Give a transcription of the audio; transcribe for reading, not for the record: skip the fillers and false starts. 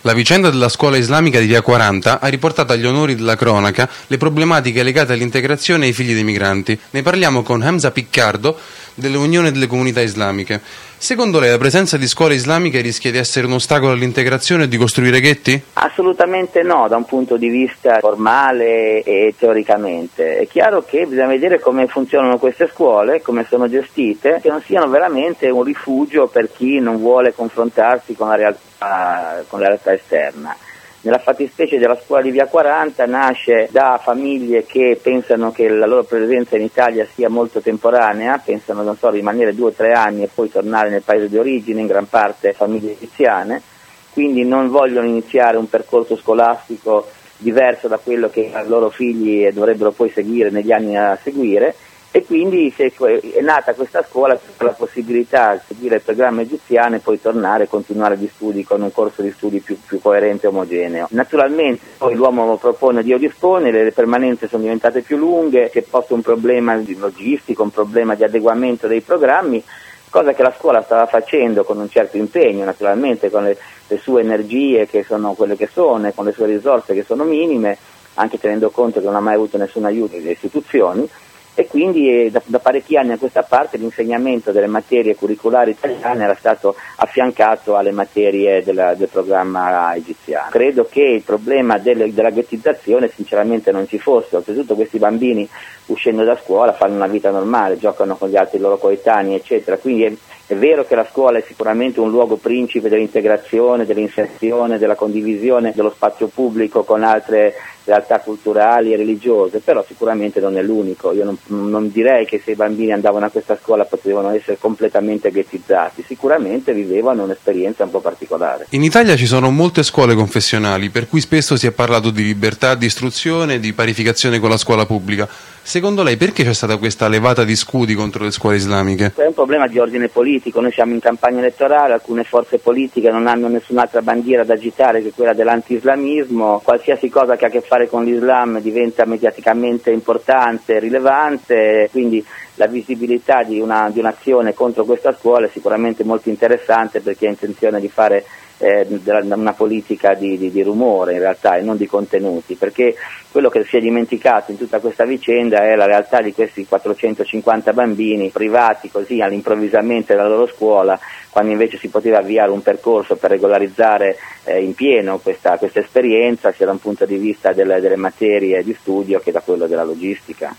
La vicenda della scuola islamica di Via 40 ha riportato agli onori della cronaca le problematiche legate all'integrazione ai figli dei migranti. Ne parliamo con Hamza Piccardo dell'Unione delle Comunità Islamiche. Secondo lei la presenza di scuole islamiche rischia di essere un ostacolo all'integrazione e di costruire ghetti? Assolutamente no, da un punto di vista formale e teoricamente. È chiaro che bisogna vedere come funzionano queste scuole, come sono gestite, che non siano veramente un rifugio per chi non vuole confrontarsi con la realtà esterna. Nella fattispecie della scuola di Via 40 nasce da famiglie che pensano che la loro presenza in Italia sia molto temporanea, pensano rimanere 2 o 3 anni e poi tornare nel paese di origine, in gran parte famiglie egiziane, quindi non vogliono iniziare un percorso scolastico diverso da quello che i loro figli dovrebbero poi seguire negli anni a seguire, e quindi è nata questa scuola con la possibilità di seguire il programma egiziano e poi tornare e continuare gli studi con un corso di studi più coerente e omogeneo. Naturalmente poi l'uomo propone, Dio dispone, le permanenze sono diventate più lunghe, si è posto un problema di logistico, un problema di adeguamento dei programmi, cosa che la scuola stava facendo con un certo impegno, naturalmente con le sue energie che sono quelle che sono e con le sue risorse che sono minime, anche tenendo conto che non ha mai avuto nessun aiuto delle istituzioni. E quindi da parecchi anni a questa parte l'insegnamento delle materie curriculari italiane era stato affiancato alle materie del programma egiziano. Credo che il problema della ghettizzazione sinceramente non ci fosse, oltretutto questi bambini uscendo da scuola fanno una vita normale, giocano con gli altri loro coetanei eccetera, quindi è vero che la scuola è sicuramente un luogo principe dell'integrazione, dell'inserzione, della condivisione dello spazio pubblico con altre realtà culturali e religiose, però sicuramente non è l'unico. Io non direi che se i bambini andavano a questa scuola potevano essere completamente ghettizzati, sicuramente vivevano un'esperienza un po' particolare. In Italia ci sono molte scuole confessionali, per cui spesso si è parlato di libertà di istruzione, di parificazione con la scuola pubblica. Secondo lei perché c'è stata questa levata di scudi contro le scuole islamiche? È un problema di ordine politico, noi siamo in campagna elettorale, alcune forze politiche non hanno nessun'altra bandiera da agitare che quella dell'anti-islamismo, qualsiasi cosa che ha a che fare con l'Islam diventa mediaticamente importante, rilevante, quindi la visibilità di un'azione contro questa scuola è sicuramente molto interessante per chi ha intenzione di fare una politica di rumore in realtà e non di contenuti, perché quello che si è dimenticato in tutta questa vicenda è la realtà di questi 450 bambini privati così all'improvvisamente dalla loro scuola, quando invece si poteva avviare un percorso per regolarizzare in pieno questa esperienza sia da un punto di vista delle materie di studio che da quello della logistica.